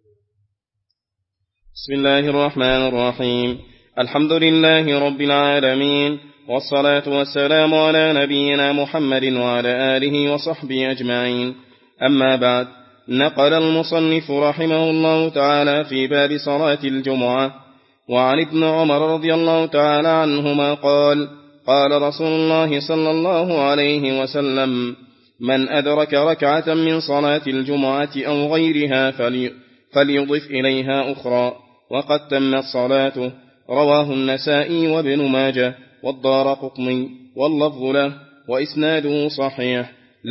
بسم الله الرحمن الرحيم. الحمد لله رب العالمين، والصلاة والسلام على نبينا محمد وعلى آله وصحبه أجمعين. أما بعد، نقل المصنف رحمه الله تعالى في باب صلاة الجمعة وعن ابن عمر رضي الله تعالى عنهما قال: قال رسول الله صلى الله عليه وسلم: من أدرك ركعة من صلاة الجمعة أو غيرها فليضف إليها أخرى وقد تمت صلاته. رواه النسائي وابن ماجه والدارقطني واللفظ له وإسناده صحيح،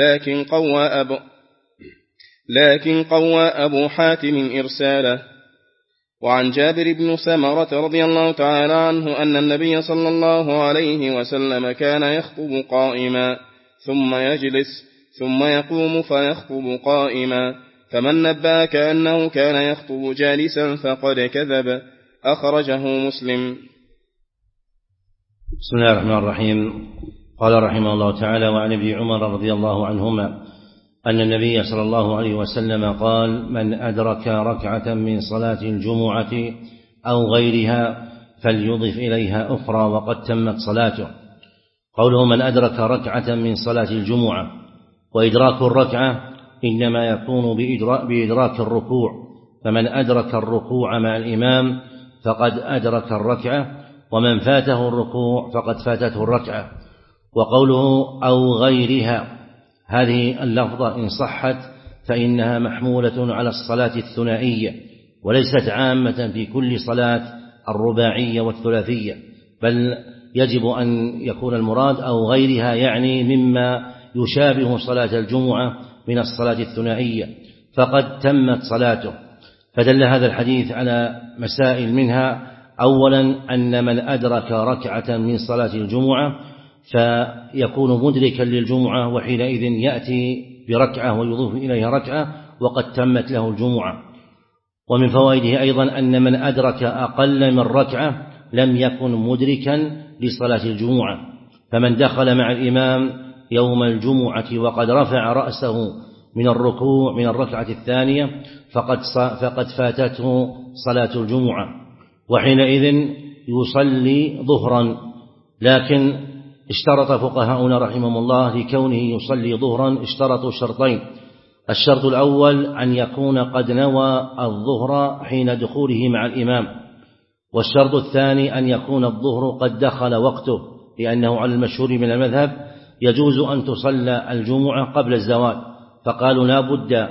لكن قوى أبو حاتم إرساله. وعن جابر بن سمرة رضي الله تعالى عنه أن النبي صلى الله عليه وسلم كان يخطب قائما ثم يجلس ثم يقوم فيخطب قائما، فمن نبأك أنه كان يخطب جالسا فقد كذب. أخرجه مسلم. بسم الله الرحمن الرحيم. قال رحمه الله تعالى: وعن ابن عمر رضي الله عنهما أن النبي صلى الله عليه وسلم قال: من أدرك ركعة من صلاة الجمعة أو غيرها فليضف إليها أخرى وقد تمت صلاته. قوله من أدرك ركعة من صلاة الجمعة، وإدراك الركعة إنما يكون بإدراك الركوع، فمن أدرك الركوع مع الإمام فقد أدرك الركعة، ومن فاته الركوع فقد فاتته الركعة. وقوله أو غيرها، هذه اللفظة إن صحت فإنها محمولة على الصلاة الثنائية، وليست عامة في كل صلاة الرباعية والثلاثية، بل يجب أن يكون المراد أو غيرها، يعني مما يشابه صلاة الجمعة من الصلاة الثنائية، فقد تمت صلاته. فدل هذا الحديث على مسائل، منها أولا أن من أدرك ركعة من صلاة الجمعة فيكون مدركا للجمعة، وحينئذ يأتي بركعة ويضيف إليها ركعة وقد تمت له الجمعة. ومن فوائده أيضا أن من أدرك أقل من ركعة لم يكن مدركا لصلاة الجمعة، فمن دخل مع الإمام يوم الجمعة وقد رفع رأسه من الركوع من الركعة الثانية فقد فاتته صلاة الجمعة، وحينئذ يصلي ظهرا. لكن اشترط فقهاؤنا رحمهم الله لكونه يصلي ظهرا اشترطوا شرطين: الشرط الأول أن يكون قد نوى الظهر حين دخوله مع الإمام، والشرط الثاني أن يكون الظهر قد دخل وقته، لأنه على المشهور من المذهب يجوز أن تصلى الجمعة قبل الزوال، فقالوا لا بد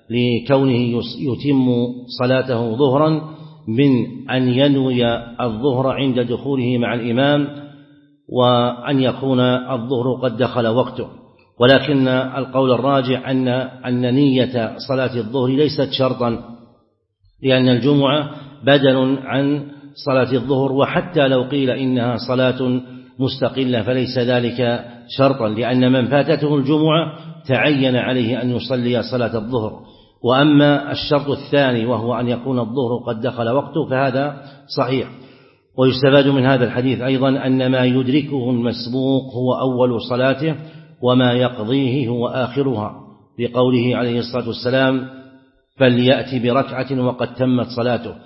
لكونه يتم صلاته ظهرا من أن ينوي الظهر عند دخوله مع الإمام، وأن يكون الظهر قد دخل وقته. ولكن القول الراجح أن نية صلاة الظهر ليست شرطا، لأن الجمعة بدل عن صلاة الظهر، وحتى لو قيل إنها صلاة مستقلة فليس ذلك شرطا، لأن من فاتته الجمعة تعين عليه أن يصلي صلاة الظهر. وأما الشرط الثاني وهو أن يكون الظهر قد دخل وقته فهذا صحيح. ويستفاد من هذا الحديث أيضا أن ما يدركه المسبوق هو أول صلاته، وما يقضيه هو آخرها، لقوله عليه الصلاة والسلام: فليأتي بركعة وقد تمت صلاته.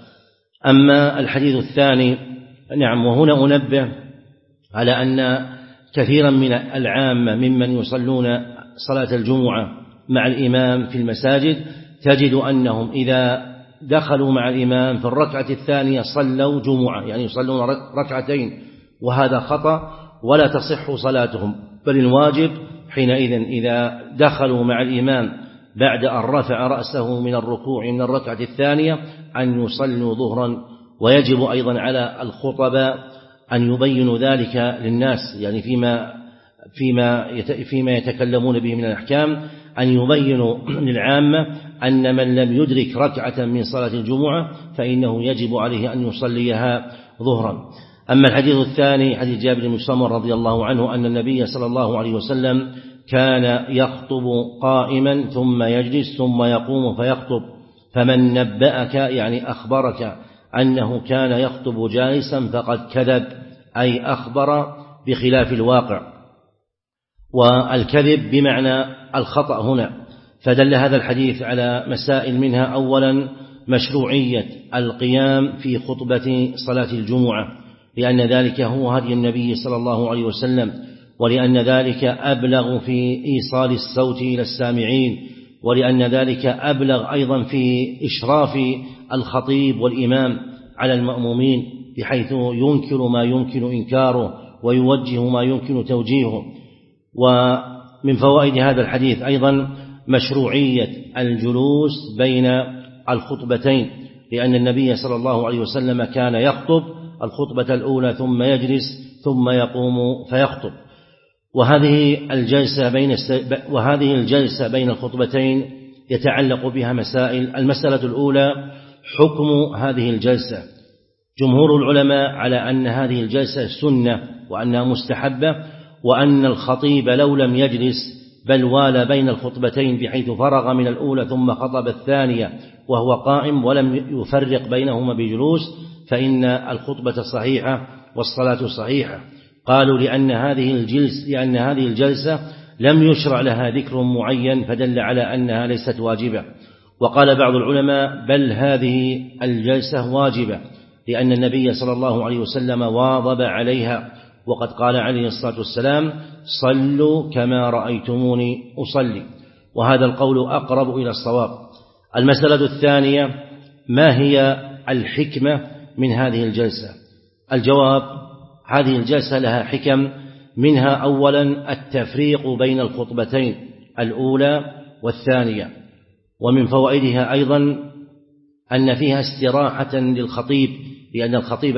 أما الحديث الثاني، نعم، وهنا أنبه على أن كثيرا من العامة ممن يصلون صلاة الجمعة مع الإمام في المساجد تجد أنهم إذا دخلوا مع الإمام في الركعة الثانية صلوا جمعة، يعني يصلون ركعتين، وهذا خطأ ولا تصح صلاتهم، بل الواجب حينئذ إذا دخلوا مع الإمام بعد أن رفع رأسه من الركوع من الركعة الثانية أن يصلوا ظهرا. ويجب أيضا على الخطباء أن يبينوا ذلك للناس، يعني فيما يتكلمون به من الأحكام، أن يبينوا للعامة أن من لم يدرك ركعة من صلاة الجمعة فإنه يجب عليه أن يصليها ظهرا. أما الحديث الثاني حديث جابر بن سمرة رضي الله عنه أن النبي صلى الله عليه وسلم كان يخطب قائما ثم يجلس ثم يقوم فيخطب، فمن نبأك يعني أخبرك أنه كان يخطب جالسا فقد كذب، أي أخبر بخلاف الواقع. والكذب بمعنى الخطأ هنا. فدل هذا الحديث على مسائل، منها أولا مشروعية القيام في خطبة صلاة الجمعة، لأن ذلك هو هدي النبي صلى الله عليه وسلم، ولأن ذلك أبلغ في إيصال الصوت إلى السامعين، ولأن ذلك أبلغ أيضا في إشراف الخطيب والإمام على المأمومين، بحيث ينكر ما يمكن إنكاره ويوجه ما يمكن توجيهه. ومن فوائد هذا الحديث أيضا مشروعية الجلوس بين الخطبتين، لأن النبي صلى الله عليه وسلم كان يخطب الخطبة الأولى ثم يجلس ثم يقوم فيخطب. وهذه الجلسة بين الخطبتين يتعلق بها مسائل. المسألة الأولى حكم هذه الجلسة. جمهور العلماء على أن هذه الجلسة سنة وأنها مستحبة، وأن الخطيب لو لم يجلس بل والى بين الخطبتين بحيث فرغ من الأولى ثم خطب الثانية وهو قائم ولم يفرق بينهما بجلوس، فإن الخطبة صحيحة والصلاة صحيحة. قالوا لأن هذه الجلسة لم يشرع لها ذكر معين، فدل على أنها ليست واجبة. وقال بعض العلماء بل هذه الجلسة واجبة، لأن النبي صلى الله عليه وسلم واظب عليها، وقد قال عليه الصلاة والسلام صلوا كما رأيتموني أصلي، وهذا القول أقرب إلى الصواب. المسألة الثانية ما هي الحكمة من هذه الجلسة؟ الجواب هذه الجلسة لها حكم، منها أولا التفريق بين الخطبتين الأولى والثانية، ومن فوائدها أيضا أن فيها استراحة للخطيب، لأن الخطيب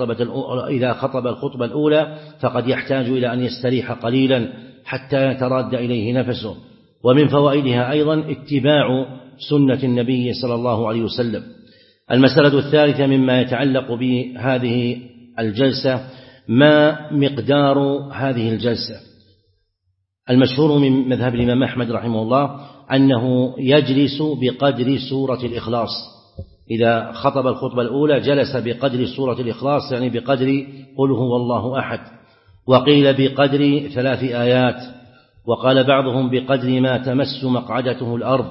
إذا خطب الخطبة الأولى فقد يحتاج إلى أن يستريح قليلا حتى يتراد إليه نفسه. ومن فوائدها أيضا اتباع سنة النبي صلى الله عليه وسلم. المسألة الثالثة مما يتعلق بهذه الجلسة ما مقدار هذه الجلسة. المشهور من مذهب الإمام أحمد رحمه الله أنه يجلس بقدر سورة الإخلاص. إذا خطب الخطبة الأولى جلس بقدر سورة الإخلاص، يعني بقدر قل هو الله أحد، وقيل بقدر 3 آيات، وقال بعضهم بقدر ما تمس مقعدته الأرض.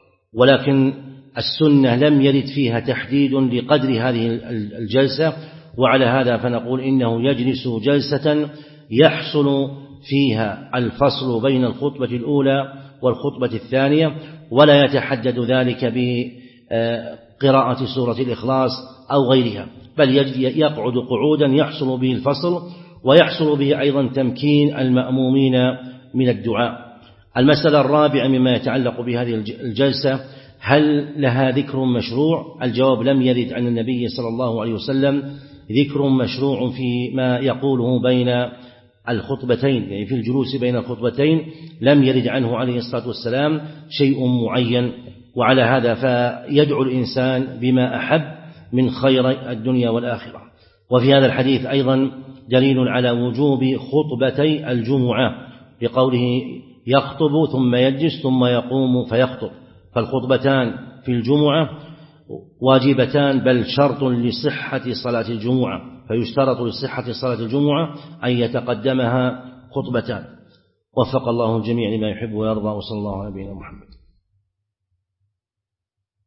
ولكن السنة لم يرد فيها تحديد لقدر هذه الجلسة، وعلى هذا فنقول إنه يجلس جلسة يحصل فيها الفصل بين الخطبة الأولى والخطبة الثانية، ولا يتحدد ذلك بقراءة سورة الإخلاص أو غيرها، بل يقعد قعودا يحصل به الفصل، ويحصل به أيضا تمكين المأمومين من الدعاء. المسألة الرابعة مما يتعلق بهذه الجلسة هل لها ذكر مشروع؟ الجواب لم يرد عن النبي صلى الله عليه وسلم ذكر مشروع فيما يقوله بين الخطبتين، يعني في الجلوس بين الخطبتين لم يرد عنه عليه الصلاة والسلام شيء معين. وعلى هذا فيدعو الإنسان بما أحب من خير الدنيا والآخرة. وفي هذا الحديث أيضا دليل على وجوب خطبتي الجمعة، بقوله يخطب ثم يجلس ثم يقوم فيخطب، فالخطبتان في الجمعة واجبتان، بل شرط لصحة صلاة الجمعة، فيشترط لصحة صلاة الجمعة أن يتقدمها خطبتان. وفق الله الجميع لما يحب ويرضى، وصلى الله على نبينا محمد.